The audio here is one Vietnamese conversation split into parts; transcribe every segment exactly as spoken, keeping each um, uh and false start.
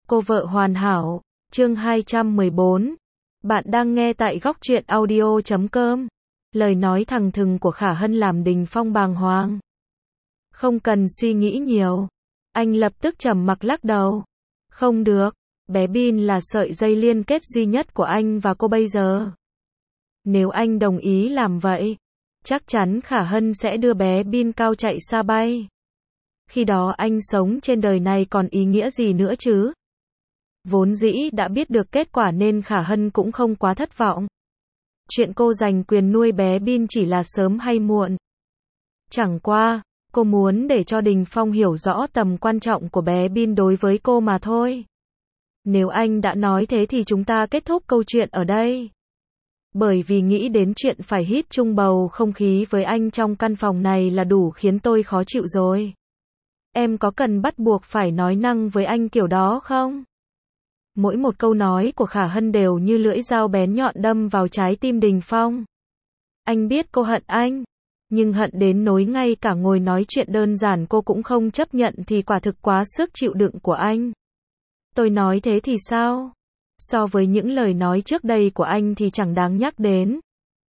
Cô vợ hoàn hảo, chương hai trăm mười bốn. Bạn đang nghe tại góc truyện audio chấm com. Lời nói thẳng thừng của Khả Hân làm Đình Phong bàng hoàng. Không cần suy nghĩ nhiều. Anh lập tức trầm mặc lắc đầu. Không được, bé Bin là sợi dây liên kết duy nhất của anh và cô bây giờ. Nếu anh đồng ý làm vậy, chắc chắn Khả Hân sẽ đưa bé Bin cao chạy xa bay. Khi đó anh sống trên đời này còn ý nghĩa gì nữa chứ? Vốn dĩ đã biết được kết quả nên Khả Hân cũng không quá thất vọng. Chuyện cô giành quyền nuôi bé Bin chỉ là sớm hay muộn. Chẳng qua, cô muốn để cho Đình Phong hiểu rõ tầm quan trọng của bé Bin đối với cô mà thôi. Nếu anh đã nói thế thì chúng ta kết thúc câu chuyện ở đây. Bởi vì nghĩ đến chuyện phải hít chung bầu không khí với anh trong căn phòng này là đủ khiến tôi khó chịu rồi. Em có cần bắt buộc phải nói năng với anh kiểu đó không? Mỗi một câu nói của Khả Hân đều như lưỡi dao bén nhọn đâm vào trái tim Đình Phong. Anh biết cô hận anh, nhưng hận đến nỗi ngay cả ngồi nói chuyện đơn giản cô cũng không chấp nhận thì quả thực quá sức chịu đựng của anh. Tôi nói thế thì sao? So với những lời nói trước đây của anh thì chẳng đáng nhắc đến.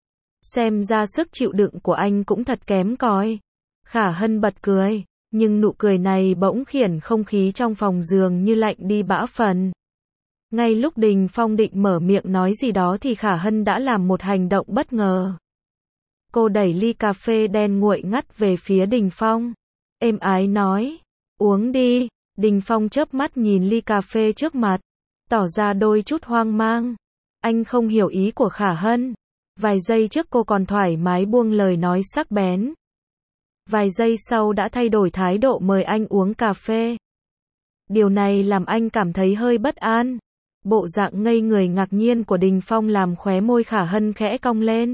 Xem ra sức chịu đựng của anh cũng thật kém cỏi. Khả Hân bật cười, nhưng nụ cười này bỗng khiến không khí trong phòng dường như lạnh đi bã phần. Ngay lúc Đình Phong định mở miệng nói gì đó thì Khả Hân đã làm một hành động bất ngờ. Cô đẩy ly cà phê đen nguội ngắt về phía Đình Phong. Êm ái nói, uống đi. Đình Phong chớp mắt nhìn ly cà phê trước mặt, tỏ ra đôi chút hoang mang. Anh không hiểu ý của Khả Hân. Vài giây trước cô còn thoải mái buông lời nói sắc bén. Vài giây sau đã thay đổi thái độ mời anh uống cà phê. Điều này làm anh cảm thấy hơi bất an. Bộ dạng ngây người ngạc nhiên của Đình Phong làm khóe môi Khả Hân khẽ cong lên.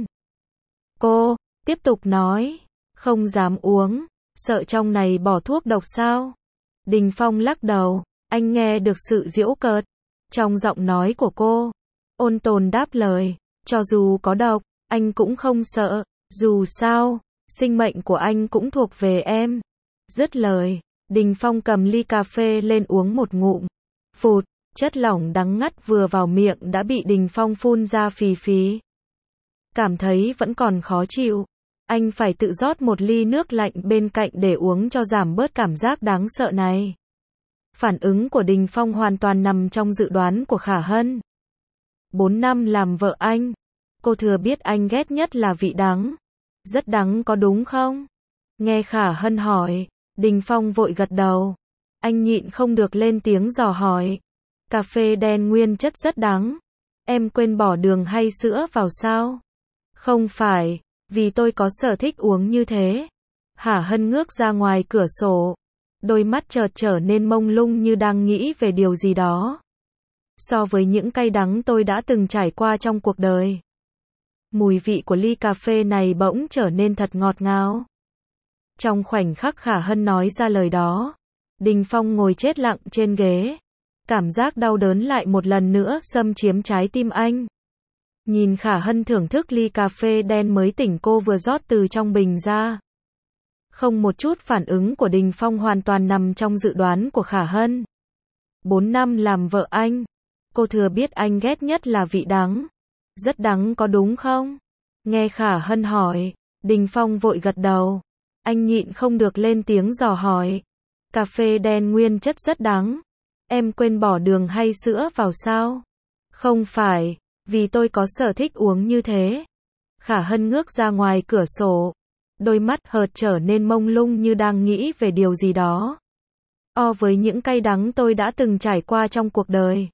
Cô tiếp tục nói, không dám uống, sợ trong này bỏ thuốc độc sao? Đình Phong lắc đầu, anh nghe được sự giễu cợt trong giọng nói của cô. Ôn tồn đáp lời, cho dù có độc, anh cũng không sợ, dù sao, sinh mệnh của anh cũng thuộc về em. Dứt lời, Đình Phong cầm ly cà phê lên uống một ngụm. Phụt, chất lỏng đắng ngắt vừa vào miệng đã bị Đình Phong phun ra phì phì. Cảm thấy vẫn còn khó chịu, anh phải tự rót một ly nước lạnh bên cạnh để uống cho giảm bớt cảm giác đáng sợ này. Phản ứng của Đình Phong hoàn toàn nằm trong dự đoán của Khả Hân. Bốn năm làm vợ anh, cô thừa biết anh ghét nhất là vị đắng. Rất đắng có đúng không? Nghe Khả Hân hỏi, Đình Phong vội gật đầu. Anh nhịn không được lên tiếng dò hỏi. Cà phê đen nguyên chất rất đắng. Em quên bỏ đường hay sữa vào sao? Không phải, vì tôi có sở thích uống như thế. Khả Hân ngước ra ngoài cửa sổ. Đôi mắt chợt trở nên mông lung như đang nghĩ về điều gì đó. So với những cay đắng tôi đã từng trải qua trong cuộc đời, mùi vị của ly cà phê này bỗng trở nên thật ngọt ngào. Trong khoảnh khắc Khả Hân nói ra lời đó, Đình Phong ngồi chết lặng trên ghế. Cảm giác đau đớn lại một lần nữa xâm chiếm trái tim anh. Nhìn Khả Hân thưởng thức ly cà phê đen mới tỉnh cô vừa rót từ trong bình ra. Không một chút phản ứng của Đình Phong hoàn toàn nằm trong dự đoán của Khả Hân. Bốn năm làm vợ anh, cô thừa biết anh ghét nhất là vị đắng. Rất đắng có đúng không? Nghe Khả Hân hỏi, Đình Phong vội gật đầu. Anh nhịn không được lên tiếng dò hỏi. Cà phê đen nguyên chất rất đắng. Em quên bỏ đường hay sữa vào sao? Không phải, vì tôi có sở thích uống như thế. Khả Hân ngước ra ngoài cửa sổ. Đôi mắt hợt trở nên mông lung như đang nghĩ về điều gì đó. O với những cay đắng tôi đã từng trải qua trong cuộc đời,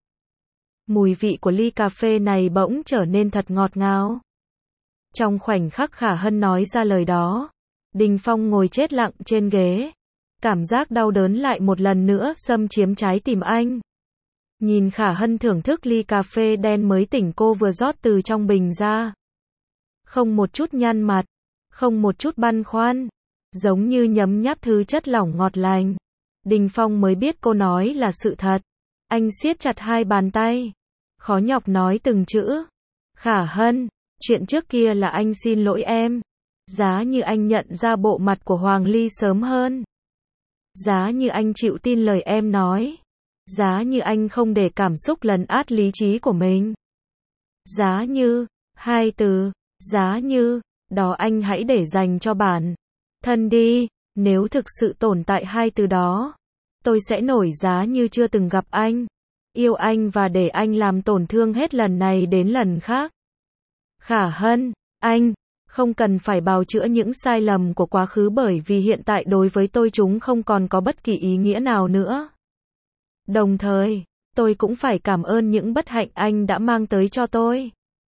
mùi vị của ly cà phê này bỗng trở nên thật ngọt ngào. Trong khoảnh khắc Khả Hân nói ra lời đó, Đình Phong ngồi chết lặng trên ghế. Cảm giác đau đớn lại một lần nữa xâm chiếm trái tim anh. Nhìn Khả Hân thưởng thức ly cà phê đen mới tỉnh cô vừa rót từ trong bình ra. Không một chút nhăn mặt, không một chút băn khoăn, giống như nhấm nháp thứ chất lỏng ngọt lành. Đình Phong mới biết cô nói là sự thật. Anh siết chặt hai bàn tay, khó nhọc nói từng chữ. Khả Hân, chuyện trước kia là anh xin lỗi em. Giá như anh nhận ra bộ mặt của Hoàng Ly sớm hơn. Giá như anh chịu tin lời em nói. Giá như anh không để cảm xúc lấn át lý trí của mình. Giá như, hai từ, giá như, đó anh hãy để dành cho bản thân đi, nếu thực sự tồn tại hai từ đó, tôi sẽ nổi giá như chưa từng gặp anh, yêu anh và để anh làm tổn thương hết lần này đến lần khác. Khả Hân, anh không cần phải bào chữa những sai lầm của quá khứ bởi vì hiện tại đối với tôi chúng không còn có bất kỳ ý nghĩa nào nữa. Đồng thời, tôi cũng phải cảm ơn những bất hạnh anh đã mang tới cho tôi.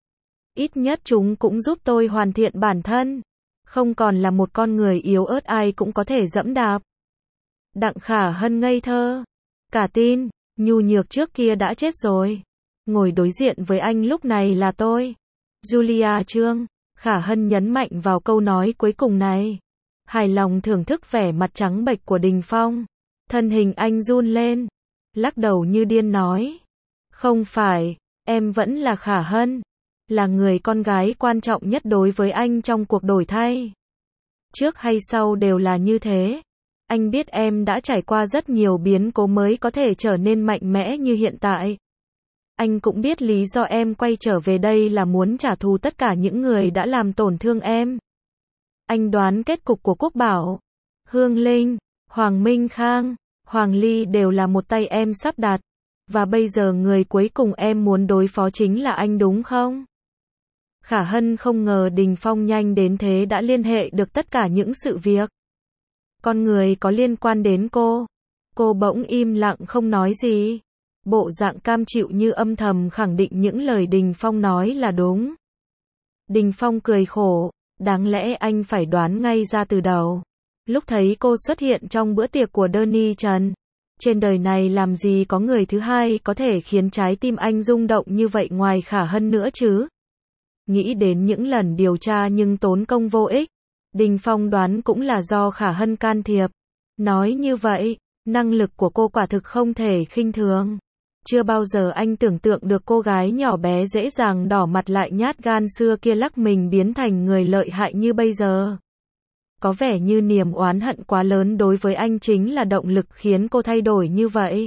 Ít nhất chúng cũng giúp tôi hoàn thiện bản thân, không còn là một con người yếu ớt ai cũng có thể dẫm đạp. Đặng Khả Hân ngây thơ, cả tin, nhu nhược trước kia đã chết rồi. Ngồi đối diện với anh lúc này là tôi. Julia Trương, Khả Hân nhấn mạnh vào câu nói cuối cùng này. Hài lòng thưởng thức vẻ mặt trắng bệch của Đình Phong. Thân hình anh run lên, lắc đầu như điên nói. Không phải, em vẫn là Khả Hân, là người con gái quan trọng nhất đối với anh trong cuộc đổi thay. Trước hay sau đều là như thế. Anh biết em đã trải qua rất nhiều biến cố mới có thể trở nên mạnh mẽ như hiện tại. Anh cũng biết lý do em quay trở về đây là muốn trả thù tất cả những người đã làm tổn thương em. Anh đoán kết cục của Quốc Bảo, Hương Linh, Hoàng Minh Khang, Hoàng Ly đều là một tay em sắp đặt. Và bây giờ người cuối cùng em muốn đối phó chính là anh đúng không? Khả Hân không ngờ Đình Phong nhanh đến thế đã liên hệ được tất cả những sự việc. Con người có liên quan đến cô. Cô bỗng im lặng không nói gì. Bộ dạng cam chịu như âm thầm khẳng định những lời Đình Phong nói là đúng. Đình Phong cười khổ, đáng lẽ anh phải đoán ngay ra từ đầu. Lúc thấy cô xuất hiện trong bữa tiệc của Danny Trần, trên đời này làm gì có người thứ hai có thể khiến trái tim anh rung động như vậy ngoài Khả Hân nữa chứ. Nghĩ đến những lần điều tra nhưng tốn công vô ích, Đình Phong đoán cũng là do Khả Hân can thiệp. Nói như vậy, năng lực của cô quả thực không thể khinh thường. Chưa bao giờ anh tưởng tượng được cô gái nhỏ bé dễ dàng đỏ mặt lại nhát gan xưa kia lắc mình biến thành người lợi hại như bây giờ. Có vẻ như niềm oán hận quá lớn đối với anh chính là động lực khiến cô thay đổi như vậy.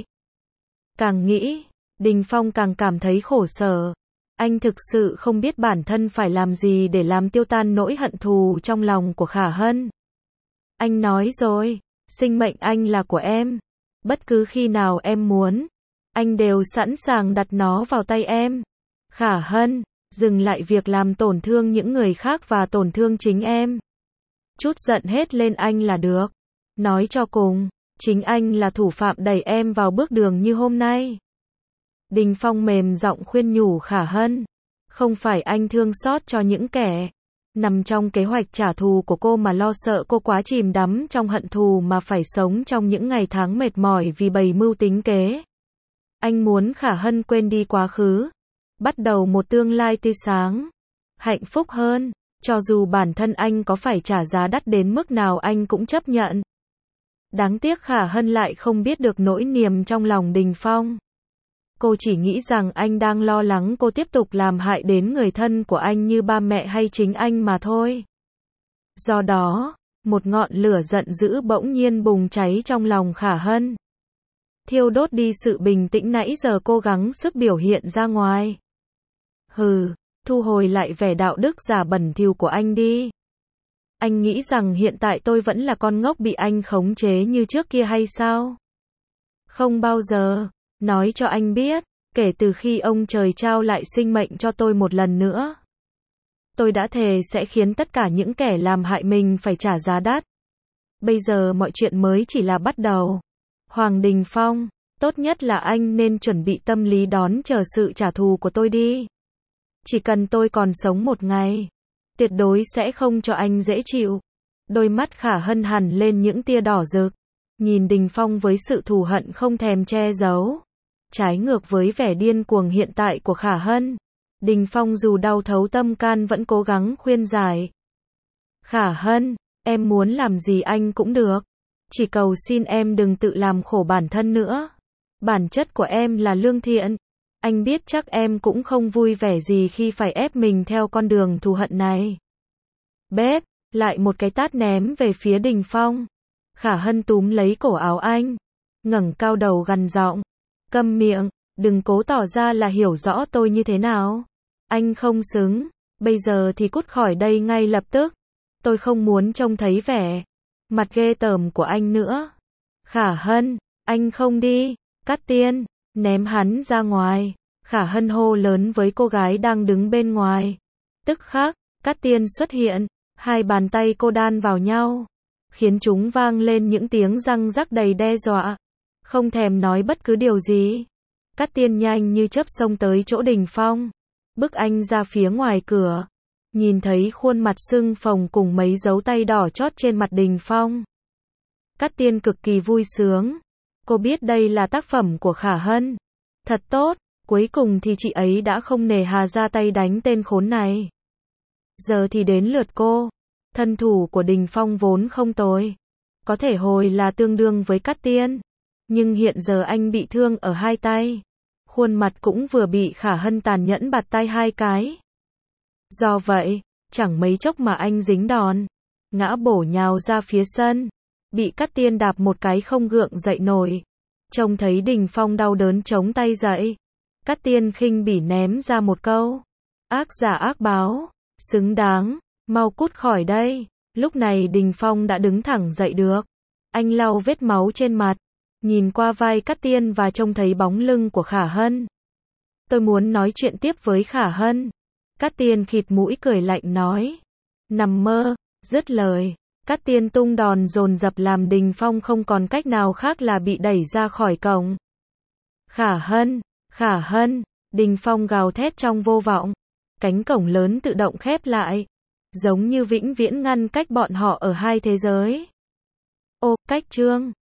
Càng nghĩ, Đình Phong càng cảm thấy khổ sở. Anh thực sự không biết bản thân phải làm gì để làm tiêu tan nỗi hận thù trong lòng của Khả Hân. Anh nói rồi, sinh mệnh anh là của em. Bất cứ khi nào em muốn, anh đều sẵn sàng đặt nó vào tay em. Khả Hân, dừng lại việc làm tổn thương những người khác và tổn thương chính em. Chút giận hết lên anh là được. Nói cho cùng, chính anh là thủ phạm đẩy em vào bước đường như hôm nay. Đình Phong mềm giọng khuyên nhủ Khả Hân. Không phải anh thương xót cho những kẻ nằm trong kế hoạch trả thù của cô mà lo sợ cô quá chìm đắm trong hận thù mà phải sống trong những ngày tháng mệt mỏi vì bày mưu tính kế. Anh muốn Khả Hân quên đi quá khứ, bắt đầu một tương lai tươi sáng, hạnh phúc hơn, cho dù bản thân anh có phải trả giá đắt đến mức nào anh cũng chấp nhận. Đáng tiếc Khả Hân lại không biết được nỗi niềm trong lòng Đình Phong. Cô chỉ nghĩ rằng anh đang lo lắng cô tiếp tục làm hại đến người thân của anh như ba mẹ hay chính anh mà thôi. Do đó, một ngọn lửa giận dữ bỗng nhiên bùng cháy trong lòng Khả Hân. Thiêu đốt đi sự bình tĩnh nãy giờ cố gắng sức biểu hiện ra ngoài. Hừ, thu hồi lại vẻ đạo đức giả bẩn thỉu của anh đi. Anh nghĩ rằng hiện tại tôi vẫn là con ngốc bị anh khống chế như trước kia hay sao? Không bao giờ. Nói cho anh biết, kể từ khi ông trời trao lại sinh mệnh cho tôi một lần nữa, tôi đã thề sẽ khiến tất cả những kẻ làm hại mình phải trả giá đắt. Bây giờ mọi chuyện mới chỉ là bắt đầu. Hoàng Đình Phong, tốt nhất là anh nên chuẩn bị tâm lý đón chờ sự trả thù của tôi đi. Chỉ cần tôi còn sống một ngày, tuyệt đối sẽ không cho anh dễ chịu. Đôi mắt Khả Hân hằn lên những tia đỏ rực, nhìn Đình Phong với sự thù hận không thèm che giấu. Trái ngược với vẻ điên cuồng hiện tại của Khả Hân, Đình Phong dù đau thấu tâm can vẫn cố gắng khuyên giải. Khả Hân, em muốn làm gì anh cũng được. Chỉ cầu xin em đừng tự làm khổ bản thân nữa. Bản chất của em là lương thiện. Anh biết chắc em cũng không vui vẻ gì khi phải ép mình theo con đường thù hận này. Bếp, lại một cái tát ném về phía Đình Phong. Khả Hân túm lấy cổ áo anh, ngẩng cao đầu gằn giọng. Câm miệng, đừng cố tỏ ra là hiểu rõ tôi như thế nào. Anh không xứng, bây giờ thì cút khỏi đây ngay lập tức. Tôi không muốn trông thấy vẻ mặt ghê tởm của anh nữa. Khả Hân, anh không đi. Cát Tiên, ném hắn ra ngoài. Khả Hân hô lớn với cô gái đang đứng bên ngoài. Tức khắc, Cát Tiên xuất hiện, hai bàn tay cô đan vào nhau, khiến chúng vang lên những tiếng răng rắc đầy đe dọa. Không thèm nói bất cứ điều gì, Cát Tiên nhanh như chớp xông tới chỗ Đình Phong, bức anh ra phía ngoài cửa. Nhìn thấy khuôn mặt sưng phồng cùng mấy dấu tay đỏ chót trên mặt Đình Phong, Cát Tiên cực kỳ vui sướng. Cô biết đây là tác phẩm của Khả Hân. Thật tốt, cuối cùng thì chị ấy đã không nề hà ra tay đánh tên khốn này. Giờ thì đến lượt cô. Thân thủ của Đình Phong vốn không tồi, có thể hồi là tương đương với Cát Tiên, nhưng hiện giờ anh bị thương ở hai tay, khuôn mặt cũng vừa bị Khả Hân tàn nhẫn bạt tay hai cái. Do vậy, chẳng mấy chốc mà anh dính đòn, ngã bổ nhào ra phía sân, bị Cát Tiên đạp một cái không gượng dậy nổi. Trông thấy Đình Phong đau đớn chống tay dậy, Cát Tiên khinh bỉ ném ra một câu: ác giả ác báo, xứng đáng, mau cút khỏi đây. Lúc này Đình Phong đã đứng thẳng dậy được. Anh lau vết máu trên mặt, nhìn qua vai Cát Tiên và trông thấy bóng lưng của Khả Hân. Tôi muốn nói chuyện tiếp với Khả Hân. Cát Tiên khịt mũi cười lạnh nói. Nằm mơ. Dứt lời, Cát Tiên tung đòn dồn dập làm Đình Phong không còn cách nào khác là bị đẩy ra khỏi cổng. Khả Hân, Khả Hân, Đình Phong gào thét trong vô vọng. Cánh cổng lớn tự động khép lại, giống như vĩnh viễn ngăn cách bọn họ ở hai thế giới. Ô, cách chương